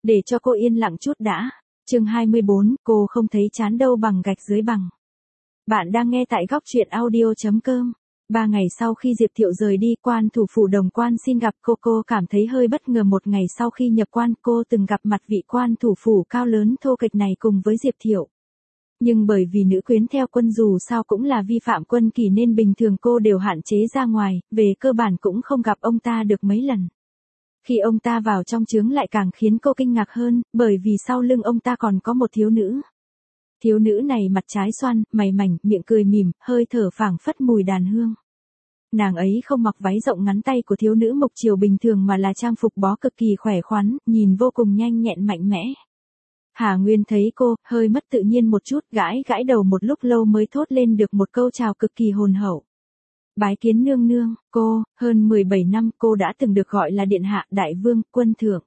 Để cho cô yên lặng chút đã. Chương 24, cô không thấy chán đâu bằng gạch dưới bằng. Bạn đang nghe tại góc truyện audio.com. 3 ngày sau khi Diệp Thiệu rời đi, quan thủ phủ Đồng Quan xin gặp cô cảm thấy hơi bất ngờ. Một ngày sau khi nhập quan, cô từng gặp mặt vị quan thủ phủ cao lớn thô kệch này cùng với Diệp Thiệu. Nhưng bởi vì nữ quyến theo quân dù sao cũng là vi phạm quân kỷ nên bình thường cô đều hạn chế ra ngoài, về cơ bản cũng không gặp ông ta được mấy lần. Khi ông ta vào trong trướng lại càng khiến cô kinh ngạc hơn, bởi vì sau lưng ông ta còn có một thiếu nữ. Thiếu nữ này mặt trái xoăn, mày mảnh, miệng cười mỉm, hơi thở phảng phất mùi đàn hương. Nàng ấy không mặc váy rộng ngắn tay của thiếu nữ Mộc Triều bình thường mà là trang phục bó cực kỳ khỏe khoắn, nhìn vô cùng nhanh nhẹn mạnh mẽ. Hà Nguyên thấy cô, hơi mất tự nhiên một chút, gãi đầu một lúc lâu mới thốt lên được một câu chào cực kỳ hồn hậu. Bái kiến nương nương. Cô, hơn 17 năm cô đã từng được gọi là điện hạ, đại vương, quân thượng.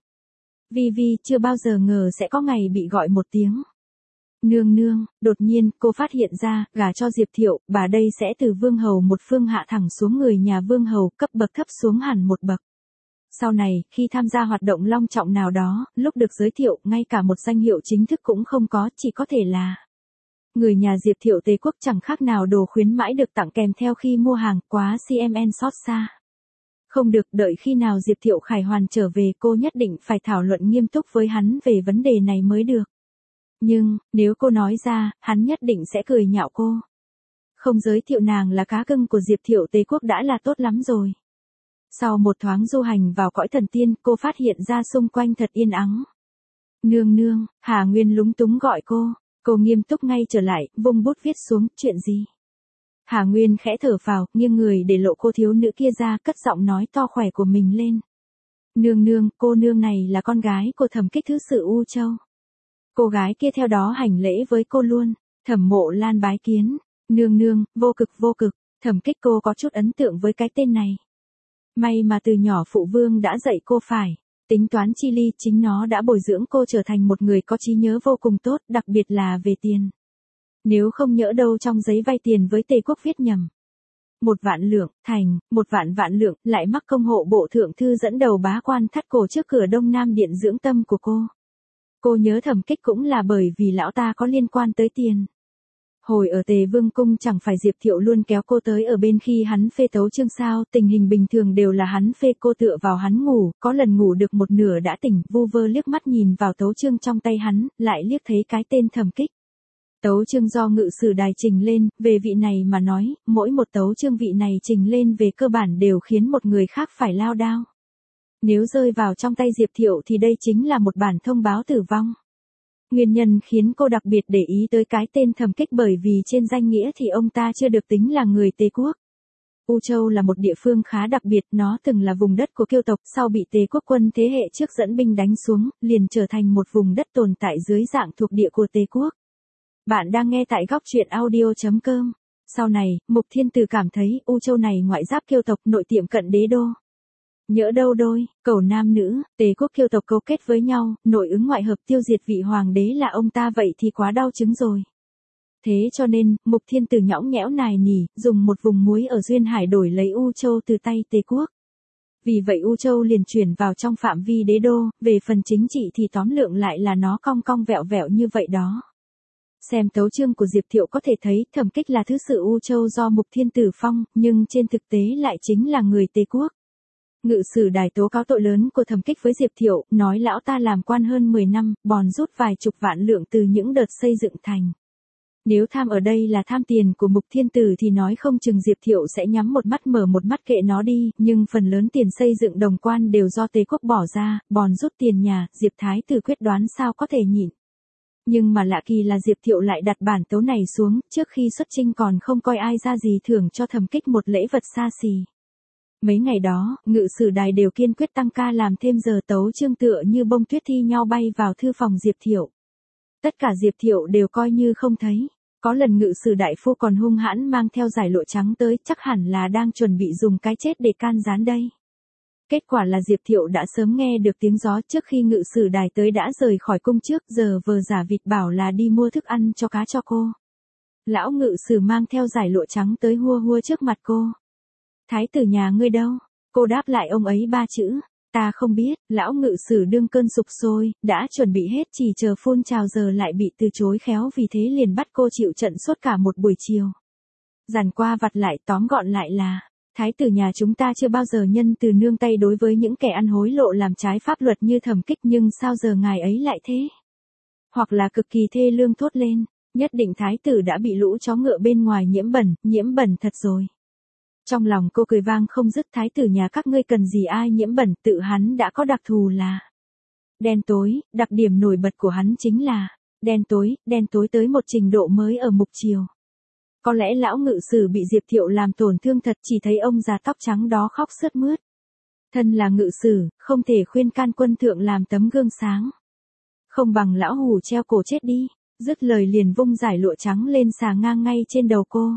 Vi chưa bao giờ ngờ sẽ có ngày bị gọi một tiếng nương nương. Đột nhiên, cô phát hiện ra, gả cho Diệp Thiệu, bà đây sẽ từ vương hầu một phương hạ thẳng xuống người nhà vương hầu, cấp bậc thấp xuống hẳn một bậc. Sau này, khi tham gia hoạt động long trọng nào đó, lúc được giới thiệu, ngay cả một danh hiệu chính thức cũng không có, chỉ có thể là người nhà Diệp Thiệu Tề quốc, chẳng khác nào đồ khuyến mãi được tặng kèm theo khi mua hàng, quá CMN xót xa. Không được, đợi khi nào Diệp Thiệu khải hoàn trở về, cô nhất định phải thảo luận nghiêm túc với hắn về vấn đề này mới được. Nhưng, nếu cô nói ra, hắn nhất định sẽ cười nhạo cô. Không giới thiệu nàng là cá cưng của Diệp Thiệu Tề quốc đã là tốt lắm rồi. Sau một thoáng du hành vào cõi thần tiên, cô phát hiện ra xung quanh thật yên ắng. Nương nương. Hà Nguyên lúng túng gọi cô. Cô nghiêm túc ngay trở lại, vung bút viết xuống, chuyện gì? Hà Nguyên khẽ thở phào, nghiêng người để lộ cô thiếu nữ kia ra, cất giọng nói to khỏe của mình lên. Nương nương, cô nương này là con gái của Thẩm Kích thứ sự U Châu. Cô gái kia theo đó hành lễ với cô luôn. Thẩm Mộ Lan bái kiến. Nương nương, vô cực. Thẩm Kích cô có chút ấn tượng với cái tên này. May mà từ nhỏ phụ vương đã dạy cô phải tính toán chi ly, chính nó đã bồi dưỡng cô trở thành một người có trí nhớ vô cùng tốt, đặc biệt là về tiền. Nếu không nhỡ đâu trong giấy vay tiền với Tề quốc viết nhầm 1.000.000 lượng, thành 1.000.000 lượng, lại mắc công hộ bộ thượng thư dẫn đầu bá quan thắt cổ trước cửa Đông Nam điện dưỡng tâm của cô. Cô nhớ Thẩm Kích cũng là bởi vì lão ta có liên quan tới tiền. Hồi ở Tề Vương cung chẳng phải Diệp Thiệu luôn kéo cô tới ở bên khi hắn phê tấu chương sao, tình hình bình thường đều là hắn phê, cô tựa vào hắn ngủ, có lần ngủ được một nửa đã tỉnh, vu vơ liếc mắt nhìn vào tấu chương trong tay hắn, lại liếc thấy cái tên Thẩm Kích. Tấu chương do ngự sử đài trình lên, về vị này mà nói, mỗi một tấu chương vị này trình lên về cơ bản đều khiến một người khác phải lao đao. Nếu rơi vào trong tay Diệp Thiệu thì đây chính là một bản thông báo tử vong. Nguyên nhân khiến cô đặc biệt để ý tới cái tên Thẩm Kích bởi vì trên danh nghĩa thì ông ta chưa được tính là người Tề quốc. U Châu là một địa phương khá đặc biệt, nó từng là vùng đất của Kiêu tộc, sau bị Tề quốc quân thế hệ trước dẫn binh đánh xuống, liền trở thành một vùng đất tồn tại dưới dạng thuộc địa của Tề quốc. Bạn đang nghe tại góc truyện audio.com. Sau này, Mục Thiên Tử cảm thấy U Châu này ngoại giáp Kiêu tộc, nội tiệm cận đế đô. Nhỡ đâu đôi, cầu nam nữ, Tề quốc Kiêu tộc cấu kết với nhau, nội ứng ngoại hợp tiêu diệt vị hoàng đế là ông ta, vậy thì quá đau chứng rồi. Thế cho nên, Mục Thiên Tử nhõng nhẽo nài nỉ, dùng một vùng muối ở Duyên Hải đổi lấy U Châu từ tay Tề quốc. Vì vậy U Châu liền chuyển vào trong phạm vi đế đô, về phần chính trị thì tóm lượng lại là nó cong cong vẹo vẹo như vậy đó. Xem tấu chương của Diệp Thiệu có thể thấy Thẩm Kích là thứ sự U Châu do Mục Thiên Tử phong, nhưng trên thực tế lại chính là người Tề quốc. Ngự sử đài tố cáo tội lớn của Thẩm Kích với Diệp Thiệu, nói lão ta làm quan hơn 10 năm, bòn rút vài chục vạn lượng từ những đợt xây dựng thành. Nếu tham ở đây là tham tiền của Mục Thiên Tử thì nói không chừng Diệp Thiệu sẽ nhắm một mắt mở một mắt kệ nó đi, nhưng phần lớn tiền xây dựng Đồng Quan đều do Tề quốc bỏ ra, bòn rút tiền nhà, Diệp Thái Tử quyết đoán sao có thể nhịn. Nhưng mà lạ kỳ là Diệp Thiệu lại đặt bản tấu này xuống, trước khi xuất chinh còn không coi ai ra gì thưởng cho Thẩm Kích một lễ vật xa xỉ. Mấy ngày đó, ngự sử đài đều kiên quyết tăng ca làm thêm giờ, tấu chương tựa như bông tuyết thi nhau bay vào thư phòng Diệp Thiệu. Tất cả Diệp Thiệu đều coi như không thấy. Có lần ngự sử đại phu còn hung hãn mang theo giải lụa trắng tới, chắc hẳn là đang chuẩn bị dùng cái chết để can gián đây. Kết quả là Diệp Thiệu đã sớm nghe được tiếng gió, trước khi ngự sử đài tới đã rời khỏi cung trước, giờ vờ giả vịt bảo là đi mua thức ăn cho cá cho cô. Lão ngự sử mang theo giải lụa trắng tới hua hua trước mặt cô. Thái tử nhà ngươi đâu? Cô đáp lại ông ấy 3 chữ. Ta không biết, lão ngự sử đương cơn sục sôi, đã chuẩn bị hết chỉ chờ phun trào giờ lại bị từ chối khéo vì thế liền bắt cô chịu trận suốt cả một buổi chiều. Dàn qua vặt lại tóm gọn lại là, thái tử nhà chúng ta chưa bao giờ nhân từ nương tay đối với những kẻ ăn hối lộ làm trái pháp luật như Thẩm Kích nhưng sao giờ ngài ấy lại thế? Hoặc là cực kỳ thê lương thốt lên, nhất định thái tử đã bị lũ chó ngựa bên ngoài nhiễm bẩn thật rồi. Trong lòng cô cười vang không dứt thái tử nhà các ngươi cần gì ai nhiễm bẩn tự hắn đã có đặc thù là đen tối, đặc điểm nổi bật của hắn chính là đen tối tới một trình độ mới ở mục chiều. Có lẽ lão ngự sử bị Diệp Thiệu làm tổn thương thật chỉ thấy ông già tóc trắng đó khóc sướt mướt. Thân là ngự sử, không thể khuyên can quân thượng làm tấm gương sáng. Không bằng lão hù treo cổ chết đi, dứt lời liền vung giải lụa trắng lên xà ngang ngay trên đầu cô.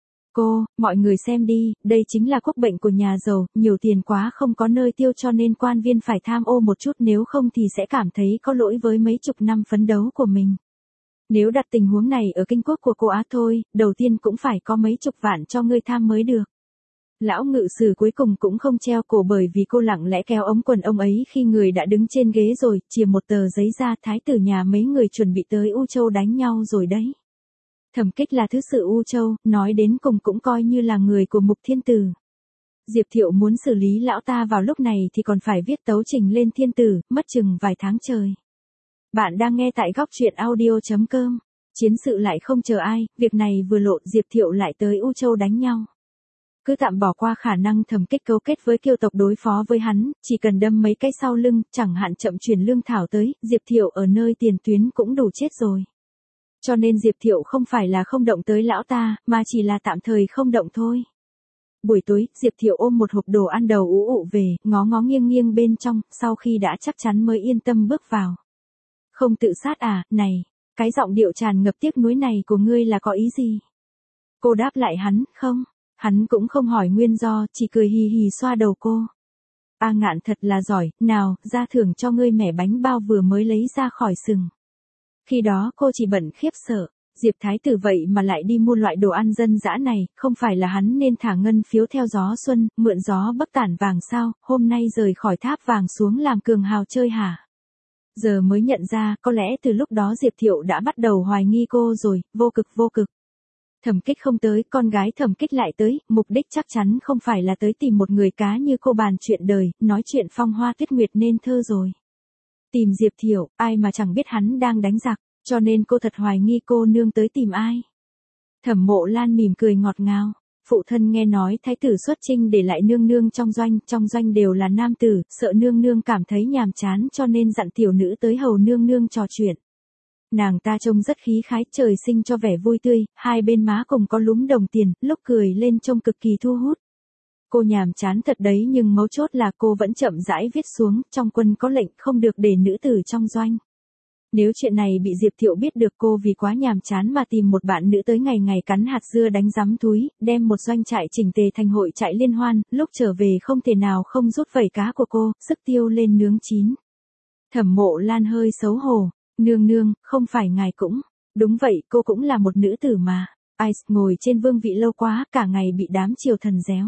Cô, mọi người xem đi, đây chính là quốc bệnh của nhà giàu, nhiều tiền quá không có nơi tiêu cho nên quan viên phải tham ô một chút nếu không thì sẽ cảm thấy có lỗi với mấy chục năm phấn đấu của mình. Nếu đặt tình huống này ở kinh quốc của cô Á thôi, đầu tiên cũng phải có mấy chục vạn cho ngươi tham mới được. Lão ngự sử cuối cùng cũng không treo cổ bởi vì cô lặng lẽ kéo ống quần ông ấy khi người đã đứng trên ghế rồi, chìa một tờ giấy ra thái tử nhà mấy người chuẩn bị tới U Châu đánh nhau rồi đấy. Thẩm Kích là thứ sự U Châu, nói đến cùng cũng coi như là người của Mục Thiên Tử. Diệp Thiệu muốn xử lý lão ta vào lúc này thì còn phải viết tấu trình lên Thiên Tử, mất chừng vài tháng trời. Bạn đang nghe tại góc truyện audio.com. Chiến sự lại không chờ ai, việc này vừa lộ Diệp Thiệu lại tới U Châu đánh nhau. Cứ tạm bỏ qua khả năng Thẩm Kích cấu kết với Kiêu tộc đối phó với hắn, chỉ cần đâm mấy cái sau lưng, chẳng hạn chậm chuyển lương thảo tới, Diệp Thiệu ở nơi tiền tuyến cũng đủ chết rồi. Cho nên Diệp Thiệu không phải là không động tới lão ta, mà chỉ là tạm thời không động thôi. Buổi tối, Diệp Thiệu ôm một hộp đồ ăn đầu ú ụ về, ngó ngó nghiêng nghiêng bên trong, sau khi đã chắc chắn mới yên tâm bước vào. Không tự sát à, này, cái giọng điệu tràn ngập tiếc nuối này của ngươi là có ý gì? Cô đáp lại hắn, không. Hắn cũng không hỏi nguyên do, chỉ cười hì hì xoa đầu cô. A Ngạn thật là giỏi, nào, ra thưởng cho ngươi mẻ bánh bao vừa mới lấy ra khỏi sừng. Khi đó cô chỉ bận khiếp sợ, Diệp Thái Tử vậy mà lại đi mua loại đồ ăn dân dã này, không phải là hắn nên thả ngân phiếu theo gió xuân, mượn gió bấc tản vàng sao, hôm nay rời khỏi tháp vàng xuống làm cường hào chơi hả? Giờ mới nhận ra, có lẽ từ lúc đó Diệp Thiệu đã bắt đầu hoài nghi cô rồi, vô cực. Thẩm Kích không tới, con gái Thẩm Kích lại tới, mục đích chắc chắn không phải là tới tìm một người cá như cô bàn chuyện đời, nói chuyện phong hoa tuyết nguyệt nên thơ rồi. Tìm Diệp Thiệu, ai mà chẳng biết hắn đang đánh giặc, cho nên cô thật hoài nghi cô nương tới tìm ai. Thẩm Mộ Lan mỉm cười ngọt ngào, phụ thân nghe nói thái tử xuất chinh để lại nương nương trong doanh đều là nam tử, sợ nương nương cảm thấy nhàm chán cho nên dặn tiểu nữ tới hầu nương nương trò chuyện. Nàng ta trông rất khí khái, trời sinh cho vẻ vui tươi, hai bên má cùng có lúm đồng tiền, lúc cười lên trông cực kỳ thu hút. Cô nhàm chán thật đấy nhưng mấu chốt là cô vẫn chậm rãi viết xuống, trong quân có lệnh không được để nữ tử trong doanh. Nếu chuyện này bị Diệp Thiệu biết được cô vì quá nhàm chán mà tìm một bạn nữ tới ngày ngày cắn hạt dưa đánh giấm túi, đem một doanh trại chỉnh tề thành hội trại liên hoan, lúc trở về không thể nào không rút vẩy cá của cô, sức tiêu lên nướng chín. Thẩm Mộ Lan hơi xấu hổ, nương, không phải ngài cũng, đúng vậy cô cũng là một nữ tử mà, ai ngồi trên vương vị lâu quá cả ngày bị đám triều thần réo.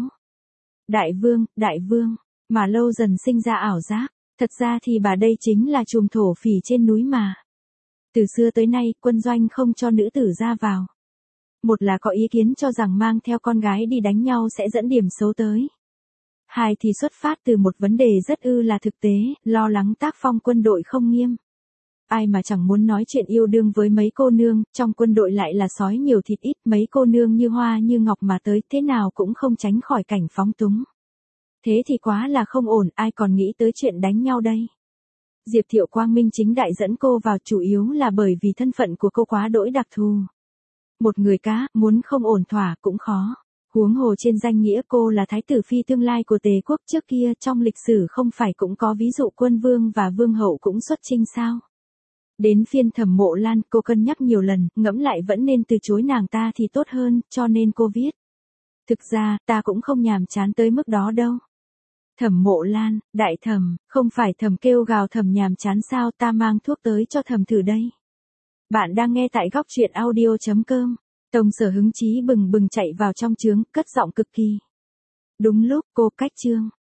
Đại vương, mà lâu dần sinh ra ảo giác, thật ra thì bà đây chính là trùm thổ phỉ trên núi mà. Từ xưa tới nay, quân doanh không cho nữ tử ra vào. Một là có ý kiến cho rằng mang theo con gái đi đánh nhau sẽ dẫn điểm xấu tới. Hai thì xuất phát từ một vấn đề rất là thực tế, lo lắng tác phong quân đội không nghiêm. Ai mà chẳng muốn nói chuyện yêu đương với mấy cô nương, trong quân đội lại là sói nhiều thịt ít, mấy cô nương như hoa như ngọc mà tới thế nào cũng không tránh khỏi cảnh phóng túng. Thế thì quá là không ổn, ai còn nghĩ tới chuyện đánh nhau đây. Diệp Thiệu quang minh chính đại dẫn cô vào chủ yếu là bởi vì thân phận của cô quá đỗi đặc thù. Một người cá, muốn không ổn thỏa cũng khó. Huống hồ trên danh nghĩa cô là thái tử phi tương lai của Tề quốc trước kia trong lịch sử không phải cũng có ví dụ quân vương và vương hậu cũng xuất chinh sao. Đến phiên Thẩm Mộ Lan cô cân nhắc nhiều lần, ngẫm lại vẫn nên từ chối nàng ta thì tốt hơn, cho nên cô viết. Thực ra, ta cũng không nhàm chán tới mức đó đâu. Thẩm Mộ Lan, đại thẩm, không phải thẩm kêu gào thẩm nhàm chán sao ta mang thuốc tới cho thẩm thử đây. Bạn đang nghe tại góc truyện audio.com. Tông Sở hứng chí bừng bừng chạy vào trong trướng, cất giọng cực kỳ. Đúng lúc cô cách trương,